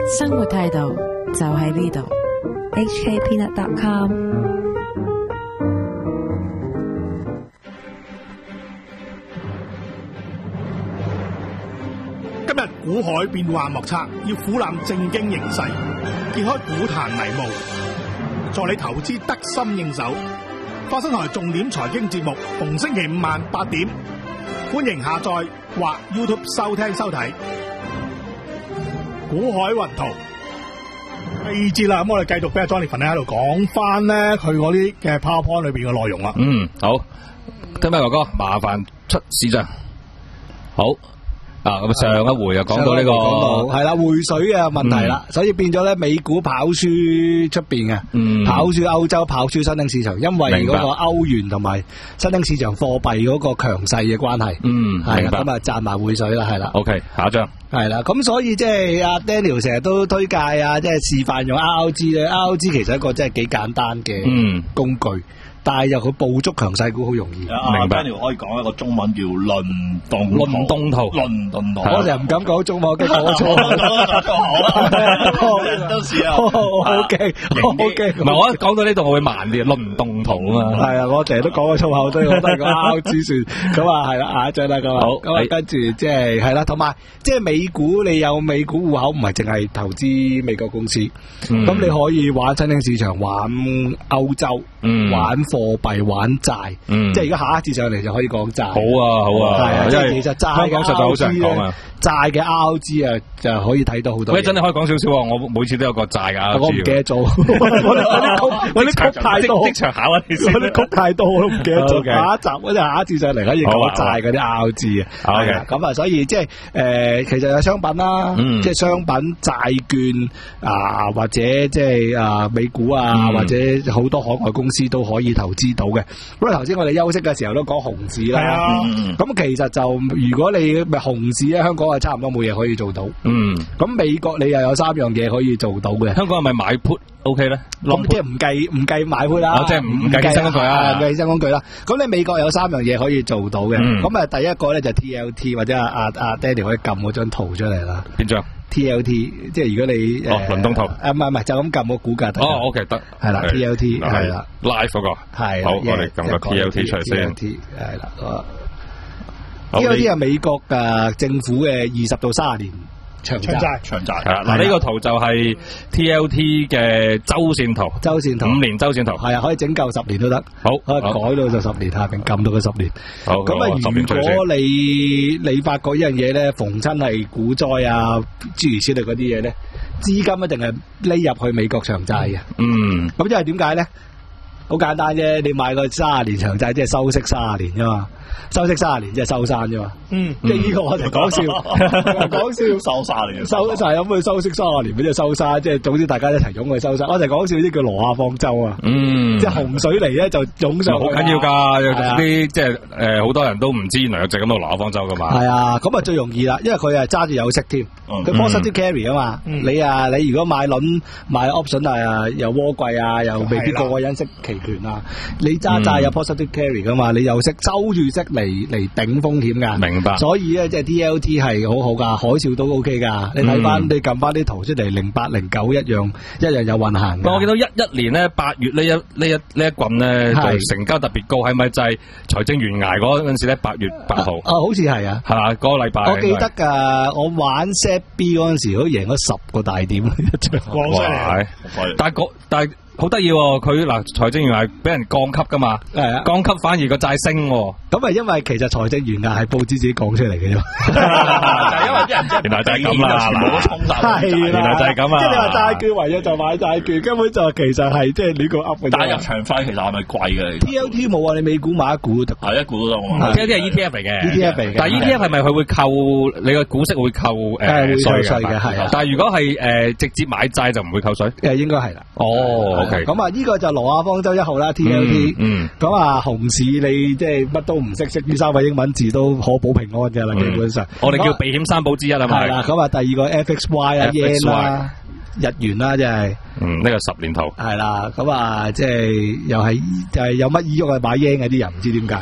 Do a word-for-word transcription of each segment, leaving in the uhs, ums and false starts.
生活態度就喺呢度。 H K Peanut dot com。 今日股海變幻莫測，要俯瞰正經形勢，揭開股壇迷霧，助你投資得心應手。花生台重點財經節目，逢星期五晚八點，歡迎下載或 YouTube 收聽收睇。股海雲圖第二節啦，咁我哋繼續俾阿 Jonathan 喺度講翻咧佢嗰啲嘅 PowerPoint 裏邊嘅內容啦。 嗯，好，聽咩哥哥，麻煩出市場。好。啊，咁上一回又講到呢、這個係啦匯水嘅問題啦、嗯，所以變咗咧美股跑輸出邊嘅，嗯，跑輸歐洲，跑輸新興市場，因為嗰個歐元同埋新興市場貨幣嗰個強勢嘅關係，嗯，係啦，咁啊賺埋匯水啦，係啦 ，OK， 下一張係啦，咁所以即係阿 Daniel 成日都推介啊，即係示範用 R O G 咧 ，R O G 其實一個真係幾簡單嘅工具。嗯但係又佢捕捉強勢股好容易， 明白？可以講一個中文叫輪動輪動圖， 輪動圖。我成日唔敢講中文，我驚講錯。 都試啊 ，O K，O K。 唔係我一講到呢度我會慢啲，輪動圖啊嘛。 係啊，我成日都講個粗口，所以我都係講 R 指算。咁啊係啦，下一張啦咁啊。好，咁啊跟住即係係啦，同埋即係美股，你有美股戶口，唔係淨係投資美國公司，咁你可以玩新興市場，玩歐洲，玩貨幣玩債，嗯，即係而家下一節上嚟就可以講債。好啊，好啊， 係啊，即係其實債嘅 R O G 咧，債嘅 R O G 啊，就可以睇到好多。 喂，真係可以講少少啊！我每次都有個債嘅 R O G。 我唔記得咗，我啲我啲曲太多， 即場考啊！我啲曲太多，我都唔記得咗。下一集嗰陣下一節上嚟可以講債嗰啲 R O G 啊。係啊，咁啊，所以即係誒，其實有商品啦，即係商品、債券啊，或者即係啊美股啊，或者好多海外公司都可以投資到嘅。咁啊頭先我哋休息嘅時候都講熊市啦，咁、嗯、其實就如果你咪熊市咧，香港係差唔多冇嘢可以做到。嗯，咁美國你又有三樣嘢可以做到嘅。 香港係咪買 put OK 咧？ 咁即係唔計唔計買 put 啦， 哦、即係唔計衍生工具啦， 唔計衍生工具啦。咁你美國有三樣嘢可以做到嘅。咁、嗯、啊第一個咧就 T L T 或者阿阿阿 Daddy 可以撳嗰張圖出嚟啦。 邊張？ T L T 即係如果你哦輪動圖， 啊唔係唔係就咁撳個股價圖。 哦 OK 得， 係啦 T L T 係啦 live 嗰個係好，我哋撳個 T L T 出嚟先。 T L T 係啦，T L T 係美國嘅政府嘅二十到三十年長債， 長債係啦。嗱呢個圖就係 T L T 嘅周線圖， 周線圖五年周線圖係啊，可以整夠十年都得。好，可以改到就十年下邊撳到佢十年。 好， 咁啊，如果你你發覺一樣嘢咧，逢親係股災啊，諸如此類嗰啲嘢咧，資金一定係匿入去美國長債嘅。嗯，咁因為點解咧？好簡單啫，你買個卅年長債，即係收息卅年啫嘛，收息卅年即係收山啫嘛。嗯，即係呢個我就講笑，講笑收卅年， 收就係咁去收息卅年，咪即係收山，即係總之大家一齊湧去收山。我就講笑啲叫挪亞方舟啊。嗯，即係洪水嚟咧就湧上去。 好緊要㗎，啲即係誒好多人都唔知原來就咁到挪亞方舟㗎嘛。 係啊，咁啊最容易啦，因為佢係揸住有息添，佢 positive carry 啊嘛。你啊，你如果買輪買 option 啊，又窩貴啊，又未必個個人識期權啊，你揸債有 positive carry 噶嘛，你又識收住息嚟嚟頂風險噶。明白。所以咧，即係 T L T 係好好噶，海嘯都 OK 噶。你睇翻，你撳翻啲圖出嚟，零八零九一樣一樣有運行。 我見到一一年咧八月呢一呢一呢一棍咧就成交特別高，係咪就係財政懸崖嗰陣時咧八月八號？啊， 好似係啊， 係嘛？嗰個禮拜。 我記得噶，我玩 set B 嗰陣時，都贏咗十個大點一場。 哇！但係嗰但係。好得意喎，佢嗱財政懸崖俾人降級噶嘛，係啊，降級反而個債升， 咁啊因為其實財政懸崖係報紙自己講出嚟嘅啫， 就因為啲人原來就係咁啦， 冇衝突， 係原來就係咁啊， 即係你話債券為咗就買債券，根本就其實係即係呢個 up 嘅。 但係入場費其實係咪貴嘅 ？T L T 冇啊，你美股買一股得， 係一股都得。 T L T 係 E T F 嚟嘅 ，E T F 嚟嘅。 但係 E T F 係咪佢會扣你個股息會扣誒稅嘅？係啊。但係如果係誒直接買債就唔會扣稅？ 誒應該係啦。 哦 ，OK。 咁啊呢個就。挪亞方舟一號啦 ，T L T，嗯，咁啊，熊市你即係乜都唔識，識呢三個英文字都可保平安嘅啦，基本上。 我哋叫避險三寶之一啊嘛。 係啦，咁啊，第二個 F X Y 啊 ，yen 啦，日元啦，即係。 嗯，呢個十年頭。 係啦，咁啊，即係又係就係有乜意欲去買 yen 嘅啲人唔知點解。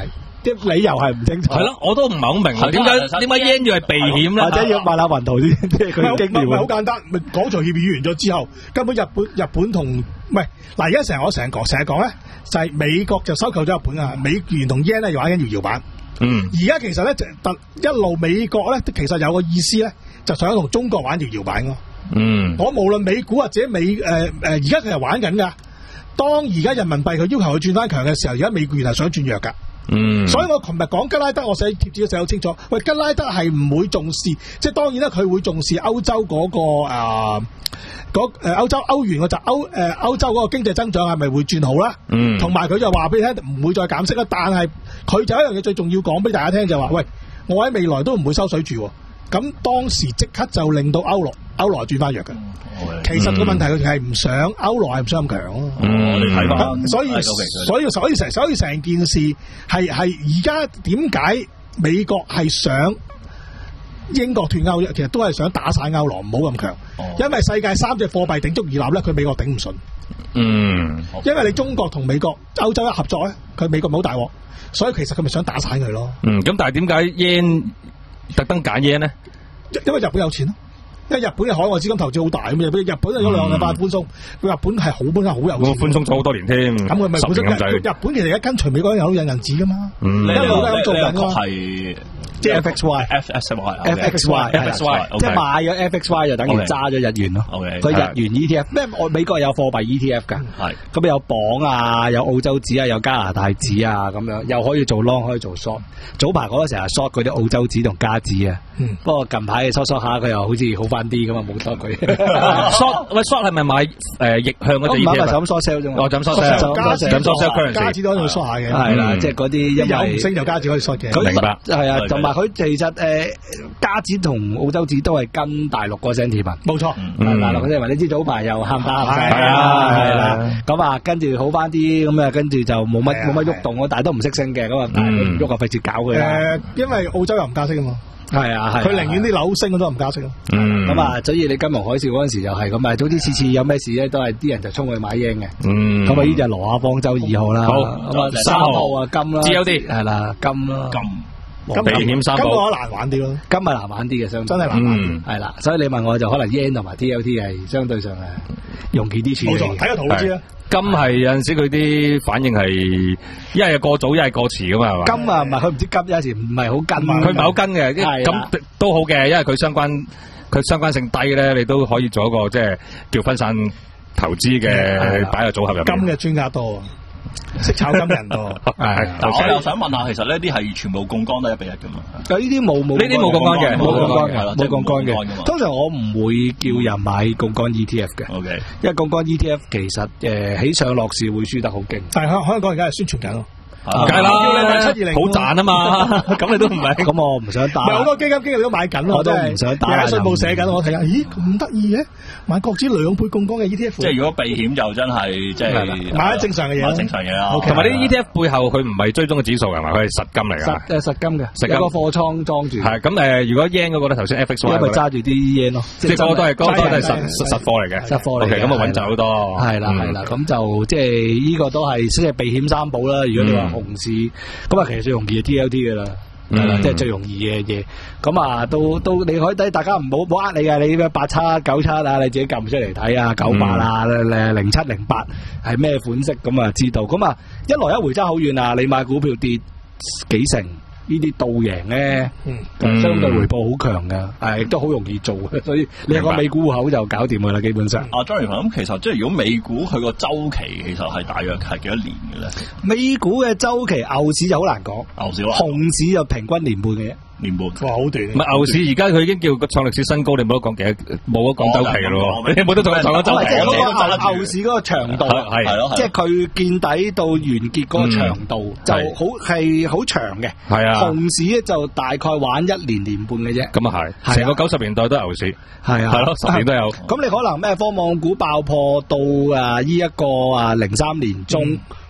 啲理由係唔清楚。 係咯，我都唔係好明，點解點解 yen 要係避險咧？ 或者要問下雲圖啲，即係佢經驗。 唔係好簡單，咪嗰場協議完咗之後，根本日本日本同唔係嗱，而家成日我成日講成日講咧，就係美國就收購咗日本啊，美元同 yen 咧玩緊搖搖板。 嗯， 而家其實咧就一路美國咧，其實有個意思咧，就想同中國玩搖搖板咯。 嗯， 我無論美股或者美誒誒，而家佢係玩緊噶。當而家人民幣佢要求佢轉翻強嘅時候，而家美元係想轉弱噶。嗯，所以我琴日講吉拉德，我寫貼紙寫好清楚。喂，吉拉德係唔會重視，即係當然啦，佢會重視歐洲嗰、嗰個啊，嗰誒歐洲歐元嘅就歐誒歐洲嗰個經濟增長係咪會轉好啦？嗯，同埋佢就話俾你聽唔會再減息啦。但係佢就一樣嘢最重要講俾大家聽就話，喂，我喺未來都唔會收水住。咁當時即刻就令到歐羅歐羅轉翻弱嘅。其實個問題佢係唔想歐羅係唔想咁強咯。 嗯，我哋睇翻， 所以所以所以成所以成件事係係而家點解美國係想英國脫歐？其實都係想打散歐羅，唔好咁強。因為世界三隻貨幣鼎足而立咧，佢美國頂唔順。嗯，因為你中國同美國、歐洲一合作咧，佢美國冇大鑊，所以其實佢咪想打散佢咯。 嗯，咁但係點解 yen 特登揀 yen 咧？ 因為日本有錢咯。因為日本嘅海外資金投資好大咁，日本日本有兩個法寬鬆，佢日本係好本身好有錢， 寬鬆咗好多年添。咁佢咪本身日本其實而家跟隨美國人有印銀紙噶嘛，一路都咁做緊咯。 係即係 F X Y，F X Y，F X Y，F X Y，即係買咗 F X Y 就等於揸咗日元咯。佢日元 E T F 咩？我美國有貨幣 E T F 噶，係咁有鎊啊，有澳洲紙啊，有加拿大紙啊，咁樣又可以做 long，可以做 short。早排嗰個成日 short 嗰啲澳洲紙同加紙啊，不過近排 short short 下佢又好似好翻啲咁啊，冇多佢。 short 喂 short 係咪買誒逆向嗰隻 E T F？唔係就咁 short sell 啫嘛。哦，就咁 short sell，咁 short sell， 加紙都可以 short 下嘅。 係啦，即係嗰啲有唔升就加紙可以 short 嘅。 明白。係啊，同埋佢其實誒加紙同澳洲紙都係跟大陸個 sentiment。冇錯，大陸個 sentiment，你知早排又喊打喊晒。係啊，係啦。咁啊，跟住好翻啲，咁啊，跟住就冇乜冇乜喐動咯，但係都唔識升嘅，咁啊，但係唔喐啊，費事搞佢。誒，因為澳洲又唔加息啊嘛。係啊，係。佢寧願啲樓升都唔加息咯。嗯。咁啊，所以你金融海嘯嗰陣時就係咁啊，總之次次有咩事咧，都係啲人就衝去買 yen 嘅。嗯。咁啊，呢隻羅亞方舟二號啦。好。咁啊，三號啊，金啦。G L D 係啦，金啦。金。 避險三寶。金我難玩啲咯。金係難玩啲嘅，相對。真係難玩。嗯。係啦，所以你問我就可能 yen 同埋 T L T 係相對上係容易啲處理。冇錯，睇個圖都知啦。金係有陣時佢啲反應係一係過早一係過遲噶嘛，係嘛？金啊，唔係佢唔知金，有時唔係好跟，佢唔係好跟嘅，咁都好嘅，因為佢相關佢相關性低咧，你都可以做一個即係叫分散投資嘅擺喺組合入邊。金嘅專家多。識炒金人多，係。但我又想問下，其實呢啲係全部槓桿都一比一噶嘛？呢啲冇冇，呢啲冇槓桿嘅，冇槓桿嘅，冇槓桿嘅。通常我唔會叫人買槓桿 E T F 嘅。OK，因為槓桿 E T F 其實誒起上落市會輸得好勁。但係香香港而家係宣傳緊咯。梗係啦，好賺啊嘛，咁你都唔係，咁我唔想打。唔係好多基金經理都買緊咯，我都唔想打。而家稅務寫緊，我睇下，咦咁得意嘅，買國指兩倍槓桿嘅 E T F。即係如果避險就真係即係買啲正常嘅嘢，買正常嘢啦。同埋啲 E T F 背後佢唔係追蹤嘅指數係嘛，佢係實金嚟㗎。實誒實金嘅，有個貨倉裝住。係咁誒，如果 yen 嗰個咧，頭先 F X Y 因為揸住啲 yen 咯，即係嗰個都係嗰個都係實實貨嚟嘅，實貨嚟嘅。咁啊穩陣好多。係啦係啦，咁就即係呢個都係即係避險三寶啦。如果你話熊市咁啊，其實最容易係 T L T 嘅啦，係啦，即係最容易嘅嘢。咁啊，都都你可以睇，大家唔好唔好呃你嘅，你咩八七九七啊，你自己撳出嚟睇啊，九八啊，誒零七零八係咩款式咁啊，知道。咁啊，一來一回爭好遠啊，你買股票跌幾成？呢啲倒贏咧，嗯，相對回報好強噶，係亦都好容易做嘅，所以你有個美股戶口就搞掂佢啦，基本上。啊，張元咁其實即係如果美股佢個周期其實係大約係幾多年嘅咧？美股嘅周期牛市就好難講，牛市啊，熊市就平均年半嘅啫。年半哇，好短。唔係牛市，而家佢已經叫創歷史新高，你冇得講幾，冇得講周期嘅咯。你冇得再講周期。即係嗰個牛市嗰個長度係係咯，即係佢見底到完結嗰個長度就好係好長嘅。係啊，熊市咧就大概玩一年年半嘅啫。咁啊係，成個九十年代都係牛市。係啊，係咯，十年都有。咁你可能咩科網股爆破到啊？呢一個啊零三年中。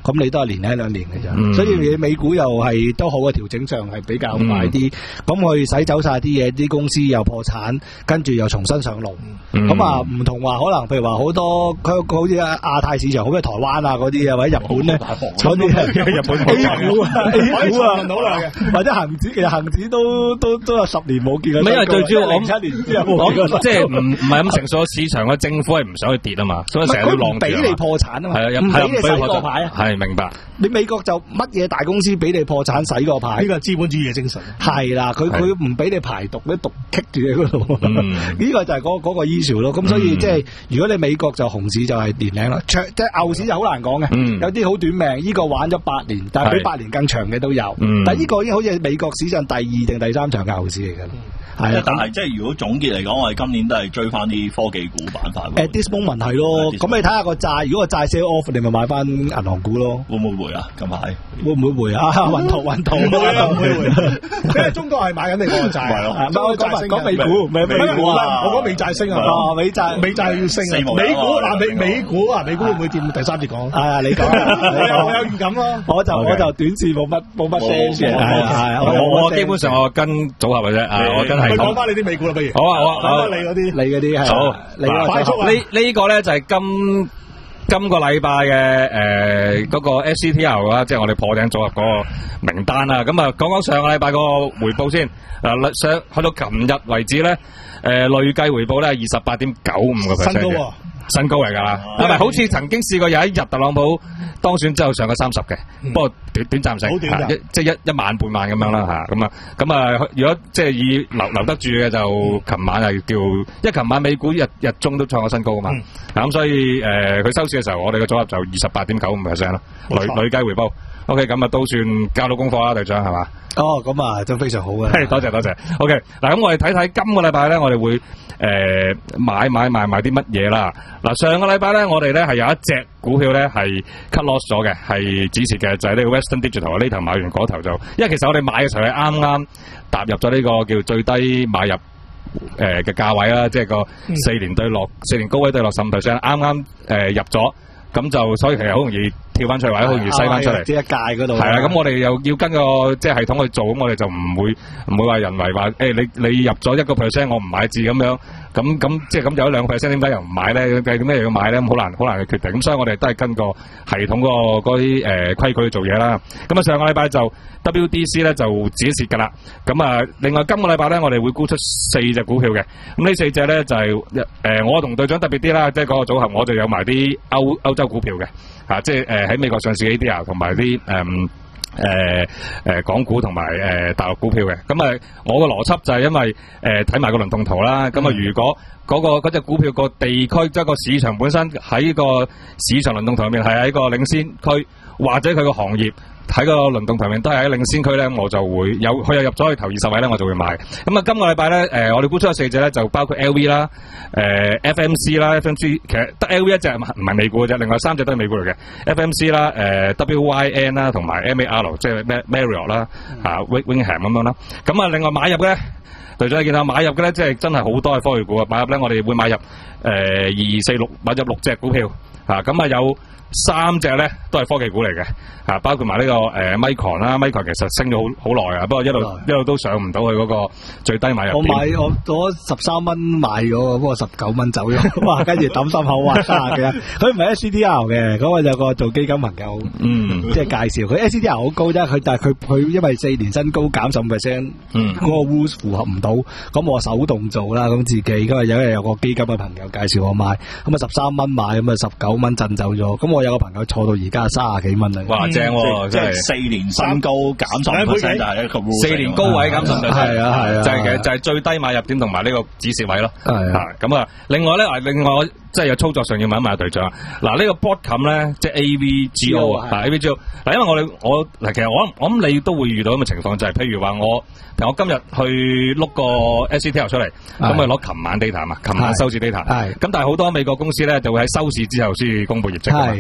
咁你都係年零兩年嘅咋。嗯、所以你美股又係都好嘅調整上係比較快啲，咁佢洗走晒啲嘢，啲公司又破產，跟住又重新上路。咁、嗯、啊唔同話可能譬如話好多佢好似亞太市場，好似台灣啊嗰啲啊，或者日本咧嗰啲日本 A 股啊 A 股啊，或者恒指，其實恒指都都都有十年冇見過。 因為最主要我七年之後我即係唔唔係咁成熟嘅市場嘅政府係唔想去跌啊嘛，所以成日都浪跌。 俾你破產啊嘛， 係啊， 唔俾你洗個牌啊， 係明白。 你美國就乜嘢大公司俾你破產洗個牌？ 呢個資本主義嘅精神。 係啦，佢佢唔俾你排毒，啲毒棘住喺嗰度。呢個就係嗰嗰個 issue 咯。咁所以即係如果你美國就熊市就係年零啦，長即係牛市就好難講嘅。有啲好短命，呢個玩咗八年，但係比八年更長嘅都有。但係呢個已經好似美國史上第二定第三場嘅牛市嚟㗎啦。係啊， 但係即係如果總結嚟講，我哋今年都係追翻啲科技股板塊。 At this moment 係咯，咁你睇下個債，如果個債 sell off，你咪買翻銀行股咯。 會唔會回啊？近排會唔會回啊？運圖運圖， 唔會啊，唔會回。因為中國係買緊你嗰個債。係咯， 唔係我講講美股，美美股啊， 我講美債升啊。 哦，美債美債要升啊。美股嗱美美股啊，美股會唔會掂？第三節講。 係啊，你講。 我有我有預感咯。 我就我就短線冇乜冇乜聲嘅。係係， 我我基本上我跟組合嘅啫。啊，我真係講翻你啲美股。不如好啊好啊， 好你嗰啲， 你嗰啲係好，你快速啊！ 呢呢個咧就係今今個禮拜嘅誒嗰個 S C T L 啦，即係我哋破頂組合嗰個名單啦。咁啊，講講上個禮拜個回報先。嗱，上去到琴日為止咧，誒累計回報咧係二十八點九五個 percent 嘅。新高嚟噶啦，係咪？好似曾經試過有一日特朗普當選之後上過三十嘅，不過短短暫性，一即係一一萬半萬咁樣啦吓，咁啊咁啊，如果即係以留留得住嘅，就琴晚係叫，因為琴晚美股日日中都創過新高噶嘛，咁所以誒佢收市嘅時候，我哋嘅組合就二十八點九五 percent 咯，累累計回報。OK， 咁啊都算交到功課啦，隊長係嘛？ 哦，咁啊都非常好嘅。 係，多謝多謝。OK，嗱咁我哋睇睇今個禮拜咧，我哋會誒、呃、買買賣賣啲乜嘢啦。嗱，上個禮拜咧，我哋咧係有一隻股票咧係 cut loss 咗嘅，係止蝕嘅，就係、是、呢個 Western Digital 呢頭買完嗰頭就，因為其實我哋買嘅時候係啱啱踏入咗呢個叫最低買入誒嘅價位啦，即係個四年對落四、嗯、年高位對落十五 percent， 啱啱誒入咗，咁就所以其實好容易跳翻出嚟，或者好容易篩翻出嚟。即係一界嗰度。係啊，咁我哋又要跟個即係系統去做，咁我哋就唔會唔會話人為話誒、欸、你你入咗一個 percent， 我唔買字咁樣。咁咁即係咁有一兩個 percent， 點解又唔買咧？點解又要買咧？咁好難好難去決定。咁所以我哋都係跟個系統嗰個嗰啲誒規矩去做嘢啦。咁啊上個禮拜就 W D C 咧就止蝕㗎啦。咁啊另外今個禮拜咧我哋會沽出四隻股票嘅。咁呢四隻咧就係、是、誒、呃、我同隊長特別啲啦，即係嗰個組合我就有埋啲歐歐洲股票嘅。啊，即係誒喺美國上市 A D R 同埋啲誒誒誒港股同埋誒大陸股票嘅。咁啊，我個邏輯就係因為誒睇埋個輪動圖啦。咁啊、嗯，如果嗰、嗰個嗰隻股票個地區即係個市場本身喺個市場輪動圖入面係喺個領先區，或者佢個行業喺個輪動圖面都係喺領先區咧，我就會有佢又入咗去頭二十位咧，我就會買。咁啊，今個禮拜咧，誒、呃，我哋沽出咗四隻咧，就包括 L V 啦、誒、呃、F M C 啦 ，F M C 其實得 L V 一隻唔係美股嘅啫，另外三隻都係美股嚟嘅 ，F M C 啦、誒、呃、W Y N 啦，同埋 M A R 即係 Marriott 啦，吓 Wingham 咁樣啦。咁啊，另外買入嘅咧，隊長你見到買入嘅咧，即係真係好多係科技股啊！買入咧，我哋會買入誒二二四六，買入六隻股票，吓咁啊有。三隻咧都係科技股嚟嘅，啊包括埋呢、這個誒、呃、Micron 啦 ，Micron 其實升咗好好耐啊，不過一路一路都上唔到去嗰個最低買入點。我買我攞十三蚊買咗，不過十九蚊走咗，哇！跟住抌心口話卅幾，佢唔係 S C D R 嘅，嗰個有個做基金朋友，嗯，即係介紹佢 S C D R 好高啫，佢但係佢佢因為四年新高減十五 percent， 嗯，嗰個 rules 符合唔到，咁我手動做啦，咁自己咁啊有日有個基金嘅朋友介紹我買，咁啊十三蚊買，咁啊十九蚊震走咗，咁我有個朋友坐到而家三十幾蚊啦，哇正喎！即係四年新高減十五 percent，就係一個 rule， 四年高位減十五 percent，係啊係啊，就係其實就係最低買入點同埋呢個止蝕位咯，係啊咁啊，另外咧，另外我即係有操作上要問一問隊長，嗱呢個 botcom 咧，即係 A V G O 啊，啊 A V G O， 嗱因為我哋我嗱其實我我諗你都會遇到咁嘅情況，就係譬如話我，譬如我今日去碌個 S C T L 出嚟，咁咪攞琴晚 data 嘛，琴晚收市 data，係咁但係好多美國公司咧就會喺收市之後先公布業績㗎嘛，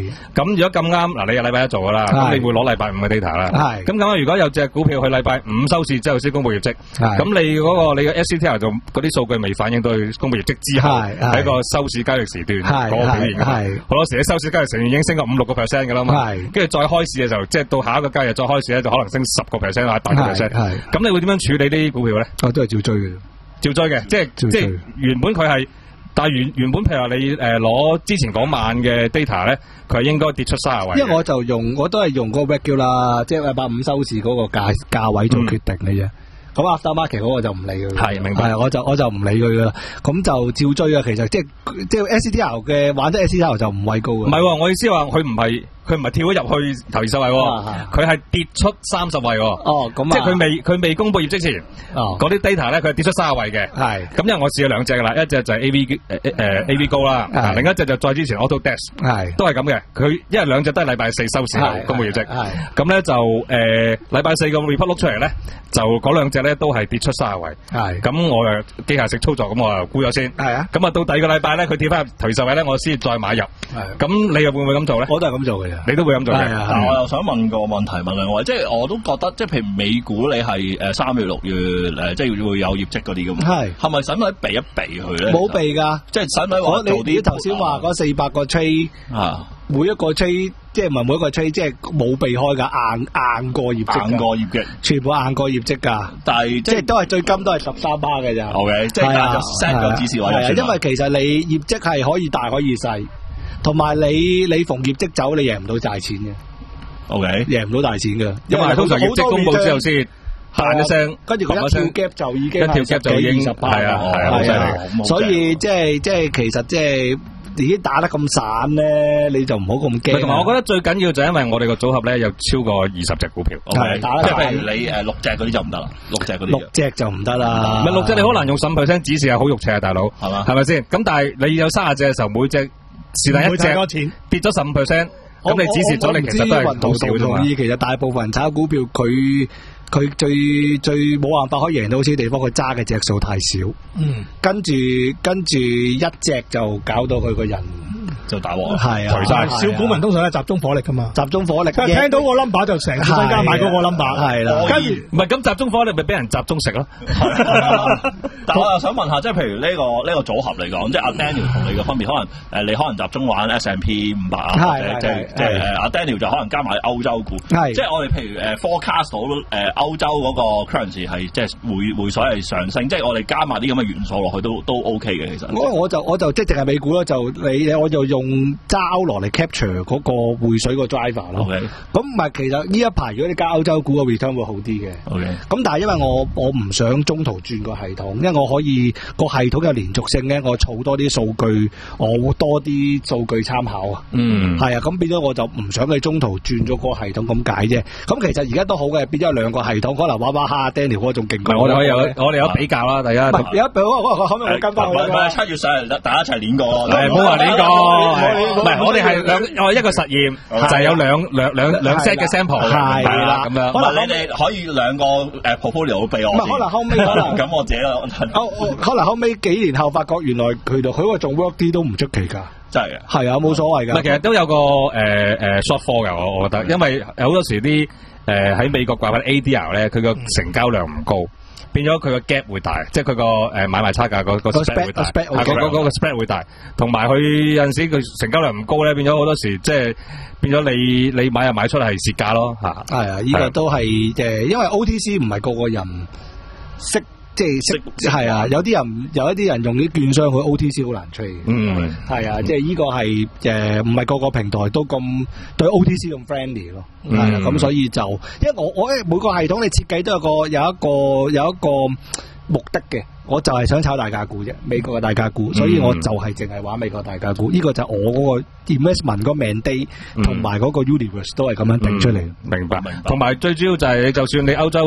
咁如果咁啱嗱，你係禮拜一做噶啦，咁你會攞禮拜五嘅 data 啦。係。咁咁如果有隻股票去禮拜五收市之後先公布業績，咁你嗰個你嘅 S C T R 就嗰啲數據未反映到去公布業績之後，喺個收市交易時段嗰個表現。係。好多時喺收市交易時段已經升過五六個 percent 噶啦嘛。係。跟住再開市嘅時候，即係到下一個交易日再開市咧，就可能升十個 percent 或者八個 percent。係。咁你會點樣處理呢啲股票咧？ 我都係照追嘅。照追嘅，即係即係原本佢係，但係原原本譬如話你誒攞、呃、之前嗰晚嘅 data 咧，佢係應該跌出三十位。 因為我就用我都係用嗰個 regular，即係禮拜五收市嗰個價價位做決定嘅啫。咁 after market 嗰個就唔理佢。係明白。係我就我就唔理佢噶啦。咁就照追啊。其實即係即係 S C T R 嘅玩得 S C T R 就唔畏高嘅。唔係，我意思話佢唔係。佢唔係跳咗入去頭二十位，佢係跌出三十位。哦，咁即係佢未佢未公布業績前，嗰啲 data 咧佢係跌出三十位嘅。係，咁因為我試咗兩隻噶啦，一隻就係 A V 誒誒 A V 高啦，另一隻就再之前 Autodesk，係都係咁嘅。佢因為兩隻都係禮拜四收市公布業績，係咁咧就誒禮拜四個 report 碌出嚟咧，就嗰兩隻咧都係跌出三十位。係，咁我誒機械式操作，咁我又沽咗先。係啊，咁啊到第二個禮拜咧，佢跌翻入頭二十位咧，我先再買入。係，咁你又會唔會咁做咧？我都係咁做嘅。你都會咁做嘅， 但係我又想問個問題問兩位，即係我都覺得，即係譬如美股你係誒三月六月誒，即係會有業績嗰啲咁，係係咪使唔使避一避佢咧？冇避㗎，即係使唔使話做啲？你頭先話嗰四百個 trade 啊，每一個 trade 即係唔係每一個 trade 即係冇避開㗎，硬硬過業績，硬過業績，全部硬過業績㗎。但係即係都係最金都係十三巴嘅咋。OK，即係但係就 set 個指示位。係因為其實你業績係可以大可以細。同埋你你逢業績走，你贏唔到大錢嘅。O K， 贏唔到大錢嘅，因為通常業績公布之後先彈一聲，跟住佢一跳 gap 就已經一跳 gap就已經十八，係啊係啊，所以即係即係其實即係已經打得咁散咧，你就唔好咁驚。同埋我覺得最緊要就係因為我哋個組合咧有超過二十隻股票，係打得即係譬如你誒六隻嗰啲就唔得啦，六隻嗰啲六隻就唔得啦。唔係六隻你好難用十五 percent 指示係好肉赤啊，大佬係嘛？係咪先？咁但係你有三十隻嘅時候，每隻是但一隻跌咗十五 percent，咁你指示咗你其實都係好少啫嘛。其實大部分人炒股票，佢佢最最冇辦法可以贏到好似地方，佢揸嘅隻數太少。嗯，跟住跟住一隻就搞到佢個人就打鑊。係啊，除晒小股民通常係集中火力噶嘛，集中火力。聽到個 number 就成個身家買嗰個 number。係啦，跟住唔係咁集中火力，咪俾人集中食咯。但我又想問下，即係譬如呢個呢個組合嚟講，即係阿 Daniel 同你嘅分別，可能誒你可能集中玩 S and P 五百啊，即係即係誒阿 Daniel 就可能加埋歐洲股。係，即係我哋譬如誒 forecast 到誒歐洲嗰個 currency 係即係匯匯水係上升，即係我哋加埋啲咁嘅元素落去都都 OK 嘅其實。我我就我就即係淨係美股咯，就你我就用揸歐羅嚟 capture 嗰個匯水個 driver 咯。OK，咁唔係其實呢一排如果你加歐洲股個 return 會好啲嘅。OK，咁但係因為我我唔想中途轉個系統，因為我可以個系統有連續性咧，我儲多啲數據，我會多啲數據參考啊。嗯，係啊，咁變咗我就唔想你中途轉咗個系統咁解啫。咁其實而家都好嘅，變咗兩個系統，可能玩玩下 Daniel 嗰種勁。唔係我哋有我哋有比較啦，大家。唔係有一比我我可唔可以跟翻佢？唔係七月上嚟，大家一齊練過。係唔好話練過。唔係我哋係兩我一個實驗，就係有兩兩兩兩 set 嘅 sample。係啦，咁樣。可能你哋可以兩個誒 portfolio 俾我。唔係可能後尾可能咁我自己。可能後尾幾年後發覺原來佢度佢話仲 work 啲都唔出奇㗎，真係嘅。係啊，冇所謂㗎。唔係其實都有個誒誒、呃、short fall 㗎，我我覺得，因為好多時啲誒喺美國掛翻 A D R 咧，佢個成交量唔高，變咗佢個 gap 會大，即係佢個誒買賣差價個個 spread 會大，係嗰嗰嗰個 spread 會大，同埋佢有陣時佢成交量唔高咧，變咗好多時即係變咗你你買入買出係蝕價咯嚇。係啊，依個都係誒，因為 O T C 唔係個個人識。即係識係啊，有啲人有一啲人用啲券商去 O T C 好難 trade。嗯，係啊，即係呢個係誒唔係個個平台都咁對 O T C 咁 friendly 咯。係啊，咁所以就因為我我誒每個系統你設計都有個有一個有一個目的嘅，我就係想炒大價股啫，美國嘅大價股，所以我就係淨係玩美國大價股。呢個就係我嗰個 investment 嗰個 mandate 同埋嗰個 universe 都係咁樣定出嚟。明白，明白。同埋最主要就係你就算你歐洲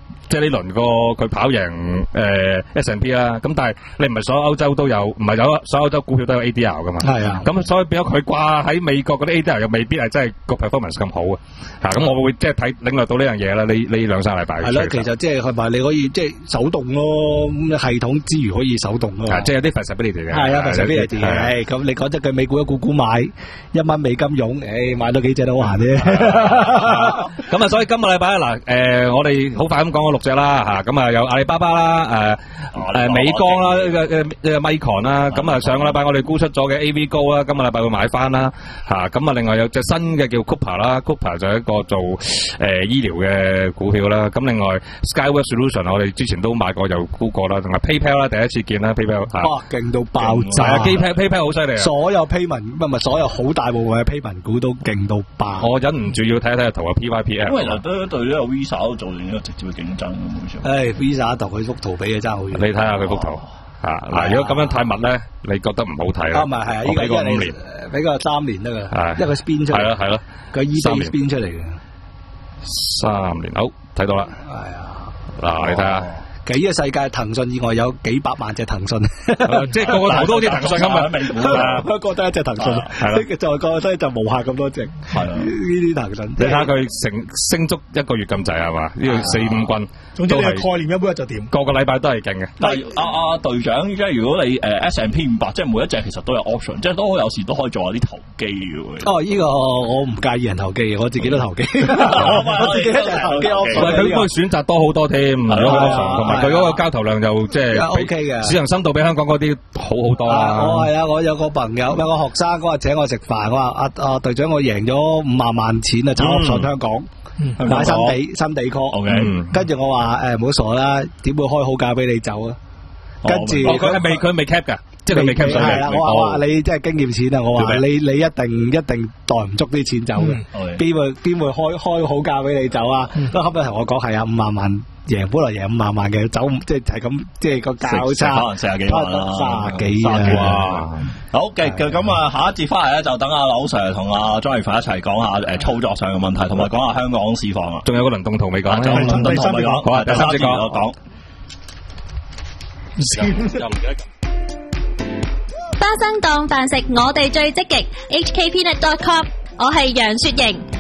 即係呢輪個佢跑贏誒 S and P 啦，咁但係你唔係所有歐洲都有，唔係有所有歐洲股票都有 A D R 噶嘛？係啊，咁所以變咗佢掛喺美國嗰啲 A D R 又未必係真係個 performance 咁好啊！嚇，咁我會即係睇領略到呢樣嘢啦。呢呢兩三禮拜係咯， 其實即係係咪你可以即係手動咯？咁系統之餘可以手動咯， 即係有啲 flexibility 嘅。係啊 flexibility 嘅。咁你講真句美股一股股買一蚊美金傭，誒買到幾隻都好閒啫。 咁啊，所以今個禮拜嗱誒，我哋好快咁講咗六隻啦嚇，咁啊有阿里巴巴啦，誒誒美光啦，呢個呢個 Micron 啦，咁啊上個禮拜我哋沽出咗嘅 A V 高啦，今個禮拜會買翻啦嚇，咁啊另外有隻新嘅叫 Cooper 啦 ，Cooper 就係一個做誒醫療嘅股票啦，咁另外 Skyworks Solution 我哋之前都買過又沽過啦，同埋 PayPal 啦，第一次見啦 PayPal 嚇， 哇勁到爆炸 ，PayPal PayPal 好犀利啊， 所有 payment 唔係唔係所有好大部分嘅 payment 股都勁到爆， 我忍唔住要睇一睇個圖啊 P Y P F， 因為嗱都對呢個 Visa 都做成一個直接嘅競爭咁誒 Visa 同佢幅圖比嘅爭好遠， 你睇下佢幅圖。啊嗱，如果咁樣太密咧，你覺得唔好睇啦。 啊，唔係係啊，呢個五年，俾個三年得噶，因為佢 spin 出嚟。 係咯係咯， 個 E-day spin 出嚟嘅。 三年，好睇到啦。 係啊， 嗱，你睇下。 幾個世界騰訊以外有幾百萬隻騰訊， 即係個個圖都好似騰訊咁啊！美股啊， 不過得一隻騰訊，係咯，就個所以就無限咁多隻，係啊，呢啲騰訊。 你睇下佢成升足一個月咁滯係嘛？呢個四五棍， 總之你概念一般就掂， 個個禮拜都係勁嘅。 但係阿阿隊長，即係如果你誒 S and P 五百，即係每一隻其實都有 option，即係都有時都可以做下啲投機嘅。 哦，呢個我唔介意人投機嘅，我自己都投機，我自己都投機 option。 佢嗰個選擇多好多添，同埋佢嗰個交投量就即係 O K 嘅， 市場深度比香港嗰啲好好多啦。 我係啊，我有個朋友有個學生嗰日請我食飯，我話阿阿隊長我贏咗五萬萬錢啊，炒 option香港買新地新地 call，跟住我話誒唔好傻啦，點會開好價俾你走啊？跟住佢未佢未 cap 噶。即係佢未 cap 上嚟， 係啦，我話你即係經驗錢啊！我話你你一定一定袋唔足啲錢走嘅，邊會邊會開開好價俾你走啊？咁後尾同我講係啊，五萬萬贏，本來贏五萬萬嘅，走即係就係咁，即係個價差， 可能四十幾萬啦， 卅幾啊！ 好嘅，咁啊，下一節翻嚟咧就等阿柳 Sir 同阿張藝凡一齊講下誒操作上嘅問題，同埋講下香港市況啊。 仲有個輪動圖未講， 仲有輪動圖未講，好啊，第三節講講。 又唔記得。 花生檔飯食，我哋最積極。H K Peanut dot com， 我係楊雪瑩。